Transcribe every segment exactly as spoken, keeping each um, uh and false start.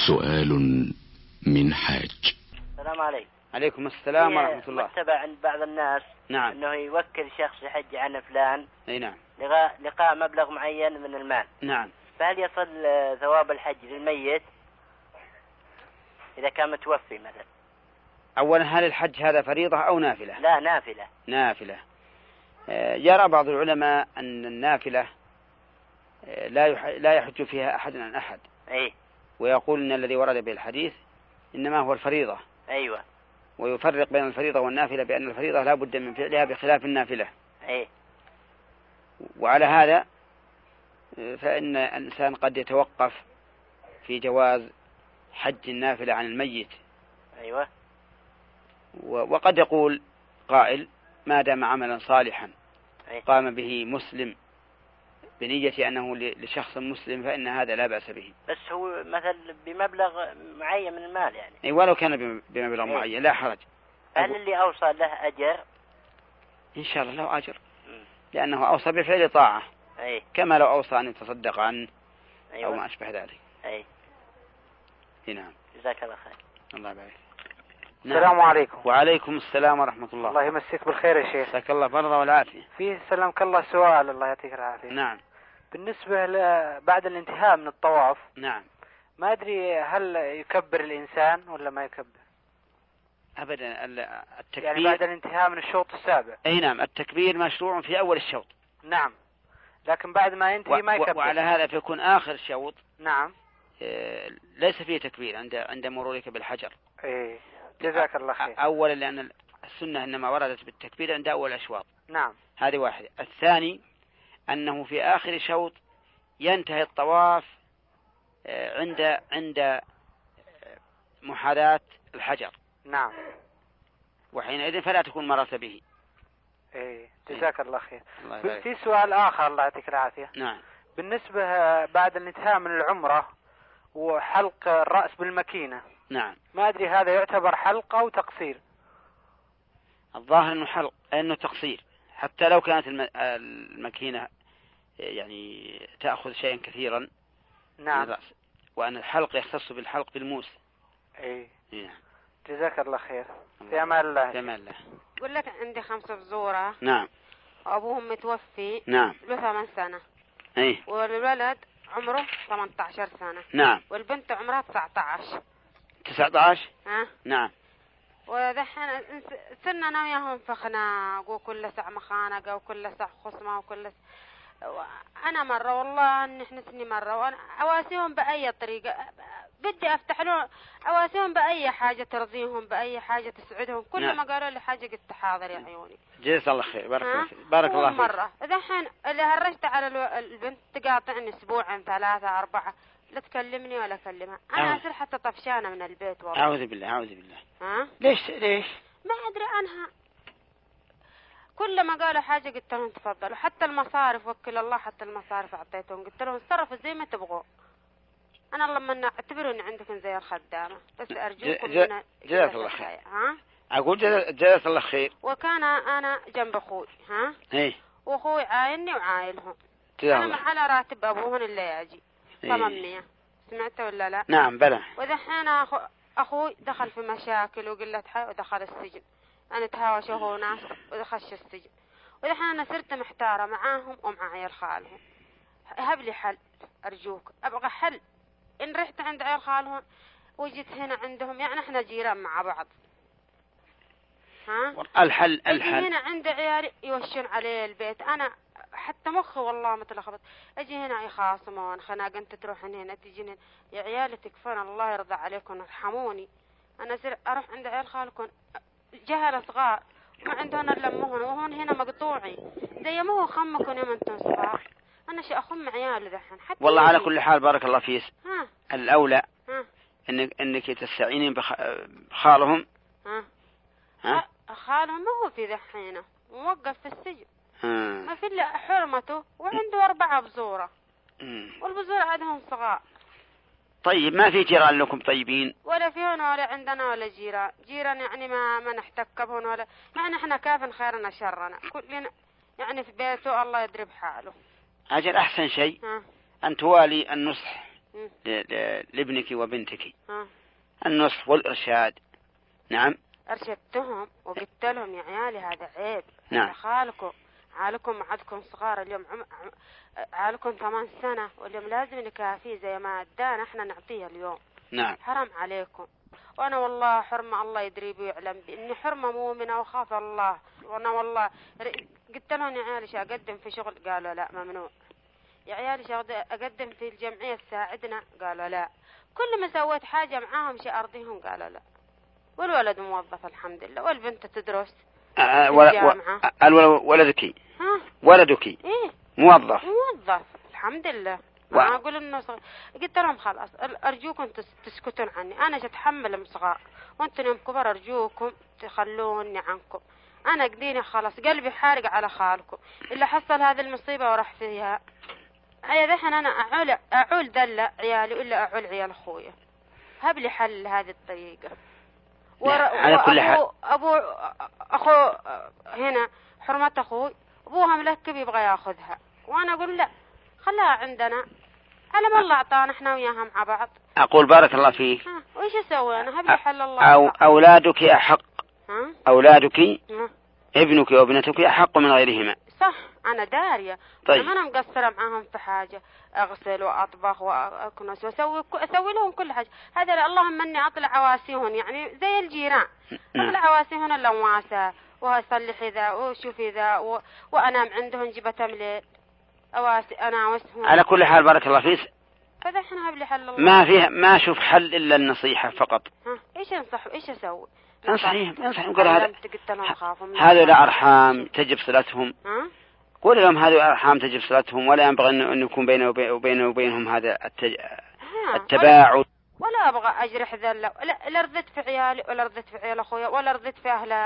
سؤال من حاج. السلام عليكم. عليكم السلام ورحمة الله. متبع عند بعض الناس نعم. أنه يوكل شخص يحج عن فلان. أي نعم. لقاء, لقاء مبلغ معين من المال. نعم. فهل يصل ثواب الحج للميت إذا كان متوفي مثلا؟ أولا هل الحج هذا فريضة أو نافلة؟ لا نافلة. نافلة. يرى بعض العلماء أن النافلة لا لا يحج فيها أحد عن أحد. أي. ويقول أن الذي ورد به الحديث إنما هو الفريضة. أيوة. ويفرق بين الفريضة والنافلة بأن الفريضة لا بد من فعلها بخلاف النافلة. أي. وعلى هذا فإن الإنسان قد يتوقف في جواز حج النافلة عن الميت. أيوة. وقد يقول قائل ما دام عملا صالحا قام به مسلم بنية أنه لشخص مسلم فإن هذا لا بأس به. بس هو مثل بمبلغ معين من المال يعني. أي ولو كان بمبلغ أيه. معين لا حرج. هل اللي أوصى له أجر؟ إن شاء الله له أجر. م. لأنه أوصى بفعل طاعة. أيه. كما لو أوصى أن يتصدق عنه. أيوة. أو ما أشبه ذلك. أي. نعم. جزاك الله خير. الله يبارك. نعم. السلام عليكم. وعليكم السلام ورحمة الله. الله يمسك بالخير يا شيخ. جزاك الله برضه والعافية. فيه سلمك الله سؤال الله يعطيك العافية. نعم. بالنسبة بعد الانتهاء من الطواف. نعم. ما أدري هل يكبر الإنسان ولا ما يكبر؟ أبدا التكبير يعني بعد الانتهاء من الشوط السابع. أي نعم التكبير مشروع في أول الشوط. نعم. لكن بعد ما ينتهي و... ما يكبر. وعلى هذا فيكون آخر الشوط. نعم. ليس فيه تكبير عند عند مرورك بالحجر. إيه. جزاك الله خير. أولا لأن السنة إنما وردت بالتكبير عند أول الأشواط. نعم. هذه واحدة. الثاني أنه في آخر شوط ينتهي الطواف عند عند محاذاة الحجر. نعم. وحينئذ فلا تكون مررت به. إيه. جزاك الله خير. الله في سؤال آخر الله يعطيك العافية. نعم. بالنسبة بعد الانتهاء من العمرة وحلق الرأس بالمكينة. نعم. ما أدري هذا يعتبر حلق أو تقصير؟ الظاهر أنه حلق أنه تقصير حتى لو كانت المكينة يعني تأخذ شيئا كثيرا. نعم. من الرأس. وأن الحلق يختص بالحلق بالموس. أي. نعم. جزاك الله خير. في أمان الله. في أمان الله. يقول لك عندي خمسة بزورة. نعم. وأبوهم متوفي. نعم. له ثمان سنة. أي. والولد عمره ثمانية عشر سنة. نعم. والبنت عمرها تسعة عشر. تسعة عشر. ها. نعم. ودحين صرنا أنا وياهم في خناق وكل ساعة مخانقة وكل ساعة خصمة وكل س... أنا مرة والله إن إحنا سني مرة وأنا أواسيهم بأي طريقة بدي أفتح له أواسيهم بأي حاجة ترضيهم بأي حاجة تسعدهم كل نعم. ما قالوا لي حاجة قلت حاضر يا عيوني. جزاك الله خير. بارك الله فيك. بارك الله فيك. مرة دحين اللي هرجت على البنت تقاطعني أسبوعين ثلاثة أربعة لا تكلمني ولا أكلمها. أنا أصير حتى طفشانة من البيت والله. أعوذ بالله أعوذ بالله. ها؟ ليش ليش؟ ما أدري عنها. كل ما قالوا حاجة قلت لهم تفضلوا حتى المصارف وكل الله حتى المصارف أعطيتهم قلت لهم اتصرفوا زي ما تبغوا. أنا لما اعتبروني عندكم زي الخدامة بس أرجوكم من جزاك الله خير. ها؟ أقول جزاك الله خير. وكان أنا جنب أخوي ها؟ إيه. وأخوي عايلني وعايلهم. أنا على راتب أبوهن اللي يجي. ثمانمية. سمعت ولا لا؟ نعم بلى. ودحين أخو أخوي دخل في مشاكل وقلة حي ودخل السجن. أنا تهاوشوا هو ناس ودخلش السجن. ودحين أنا صرت محتارة معاهم ومع عيال خالهم. هب لي حل أرجوك أبغى حل. إن رحت عند عيال خالهم وجيت هنا عندهم يعني إحنا جيران مع بعض. ها؟ الحل الحل. هنا عند عيالي يوشون علي البيت أنا حتى مخي والله متلخبط. أجي هنا يخاصمون خناق أنت تروحين هنا تجين هنا يا عيالي تكفون الله يرضى عليكم ارحموني. أنا سر أروح عند عيال خالكم جهل صغار ما عندهم إلا أمهن وهون هنا مقطوعي زي ما هو خمكم يوم أنتم صغار. أنا شي أخم عيالي دحين حتى والله على كل حال بارك الله فيك. ها. الأولى ها. إنك إنك تستعينين بخالهم. ها. ها. خالهم ما هو في دحينه موقف في السجن. ها. ما في إلا حرمته وعنده أربعة بزورة. والبزورة عندهم صغار. طيب ما في جيران لكم طيبين؟ ولا فيهن ولا عندنا ولا جيران. جيران يعني ما ما نحتك بهن ولا يعني إحنا كافن خيرنا شرنا كلنا يعني في بيته الله يدرب حاله. أجل أحسن شيء أن توالي النصح لابنك وبنتك ها. النصح والإرشاد. نعم. أرشدتهم وقلت لهم يا عيالي هذا عيب. نعم. خالكم عالكم عدكم صغار اليوم عم... عالكم ثمان سنة واليوم لازم نكافيه زي ما ادانا احنا نعطيه اليوم. نعم. حرام عليكم. وانا والله حرمة الله يدري بي ويعلم باني حرمة مؤمنة وخاف الله. وانا والله قلت لهم يا عيالي شو اقدم في شغل؟ قالوا لا ممنوع. يا عيالي شو اقدم في الجمعية تساعدنا؟ قالوا لا. كل ما سويت حاجة معاهم شيء ارضيهم قالوا لا. والولد موظف الحمد لله والبنت تدرس أه و... ولدك ها؟ ولدك إيه؟ موظف موظف الحمد لله. و... ما أقول إنه صغير. قلت لهم خلاص أرجوكم تسكتون عني. أنا أتحمل صغار وأنتم يوم كبر أرجوكم تخلوني عنكم. أنا قديني خلاص قلبي حارق على خالكم اللي حصل هذه المصيبة وراح فيها. هيا ذحين أنا أعول أعول دلة عيالي ولا أعول عيال أخويا. هب لي حل هذه الطريقة. ور... على كل حال أبو أخو هنا حرمة أخوي أبوها ملكب يبغى ياخذها وأنا أقول لا خلاها عندنا على ما الله أعطانا إحنا وياها مع بعض. أقول بارك الله فيك. ها وإيش أسوي أنا؟ هبلي حل الله. أو أولادك أحق. ها؟ أولادك ها؟ ابنك وابنتك أحق من غيرهما. صح أنا دارية. طيب. أنا مقصرة معاهم في حاجة أغسل وأطبخ وأكنس وأسوي أسوي لهم كل حاجة. هذا اللهم إني أطلع عواسيهن يعني زي الجيران. أطلع عواسيهن اللواسة وأصلح ذا وشوف ذا و... وأنام عندهم جبتهم ليل أواسي أنا وسهم. على كل حال بارك الله فيك. فذا إحنا هبلي حل الله. ما فيه ما أشوف حل إلا النصيحة فقط. ها إيش أنصح إيش أسوي؟ انصحيهم انصحيهم قول هذا هذا الأرحام تجب صلتهم. ها؟ قول لهم هذه الأرحام تجب صلتهم ولا ينبغي أن يكون بينه وبين وبينهم هذا التج... التباعد. ولا أبغى أجرح ذلة لا لا رضيت في عيالي ولا رضيت في عيال أخويا ولا رضيت في أهل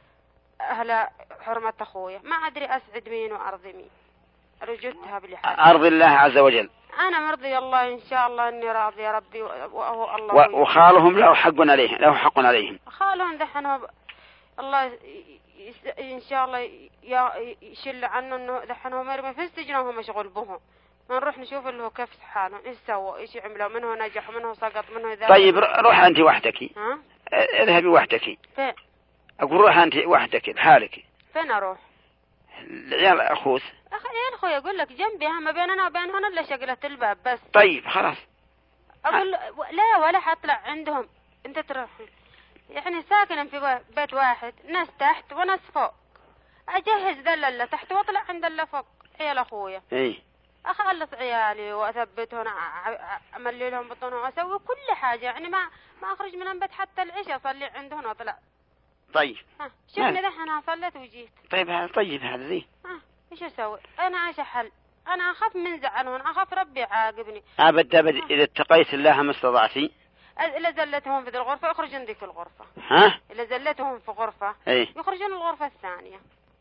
أهل حرمة أخويا. ما أدري أسعد مين وأرضي مين. رجوتها بالحال. أرضي الله عز وجل. أنا مرضي الله إن شاء الله إني راضي يا ربي وهو الله. و... وخالهم له حق عليهم له حق عليهم. خالهم ذحين الله ي... إن شاء الله ي... يشل عنه إنه ذحين هو مرمي في السجن وهو مشغول بهم. ما نروح نشوف اللي هو كيف حالهم إيش سووا إيش عملوا منه نجح منه سقط منه ذا. طيب روح أنت وحدك. ها؟ اذهبي وحدك. فين؟ أقول روح أنت وحدك لحالك. فين أروح؟ العيال أخوس. أخي يا أخوي أقول لك جنبي ما بيننا وبينهم إلا شقلة الباب بس. طيب خلاص. أقول لا ولا حطلع عندهم أنت تروح يعني ساكن في بيت واحد ناس تحت وناس فوق. أجهز ذل اللي تحت وأطلع عند اللي فوق عيال أخويا. إيه. أخلص عيالي وأثبتهم أملي لهم بطونهم وأسوي كل حاجة يعني ما ما أخرج من البيت حتى العشاء أصلي عندهم وأطلع. طيب. ها شوفني ذا أنا صليت وجيت. طيب هذا طيب هذا زي. ها إيش أسوي؟ أنا عايش حل. أنا أخاف من زعلهم أخاف ربي يعاقبني. أبد أبد إذا اتقيت الله ما استطعتي. إذا زلتهم في الغرفة يخرج عندي في الغرفة. ها؟ إذا زلتهم في غرفة. إيه؟ يخرجون الغرفة الثانية.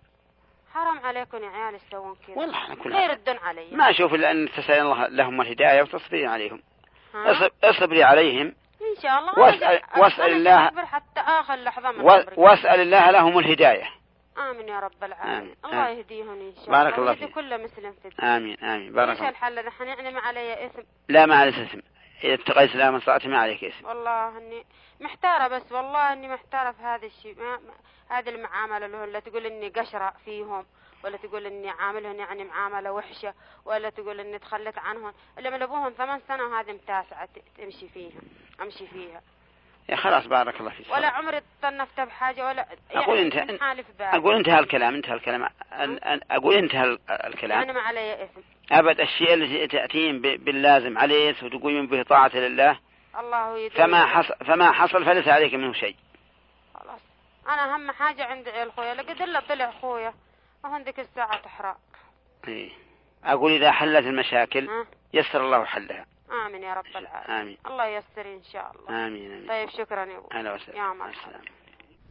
حرام عليكم يا عيال تسوون كذا. والله أنا كل لا يردون علي. ما أشوف إلا أن تسأل الله لهم الهداية وتصبري عليهم. اصبري عليهم. إن شاء الله. واسأل, واسأل الله. أصبر حتى آخر لحظة. واسأل الله لهم الهداية. آمين يا رب العالمين. آمين. الله يهديهم إن شاء الله. بارك الله فيك. كل مسلم في الدين. آمين آمين بارك الله. إيش الحل نحن يعني ما علي اسم؟ لا ما عليك اسم. إذا اتقيت الله ما استطعت ما عليك اسم. والله إني محتارة بس والله إني محتارة في هذا الشيء ما... ما... هذه المعاملة اللي لا تقول إني قشرة فيهم ولا تقول إني عاملهم يعني معاملة وحشة ولا تقول إني تخلت عنهم اللي من أبوهم ثمان سنة وهذه متاسعة تمشي فيها أمشي فيها. يا خلاص بارك الله فيك. ولا عمري تطنفت بحاجة ولا أقول يعني أنت أقول انتهى الكلام انتهى الكلام أقول انتهى الكلام. أنا ما علي إثم. أبد الشيء الذي تأتين باللازم عليه وتقومين به طاعة لله. الله يدوم. فما حصل فما حصل فليس عليك منه شيء. خلاص أنا أهم حاجة عند عيال خويا لقد إلا طلع خويا وهندك الساعة تحرق. إيه. أقول إذا حلت المشاكل ها؟ يسر الله حلها. آمين يا رب العالمين. آمين. الله يسر إن شاء الله. آمين, آمين. طيب شكرا يا أبو. أهلا وسهلا. يا مرحبا.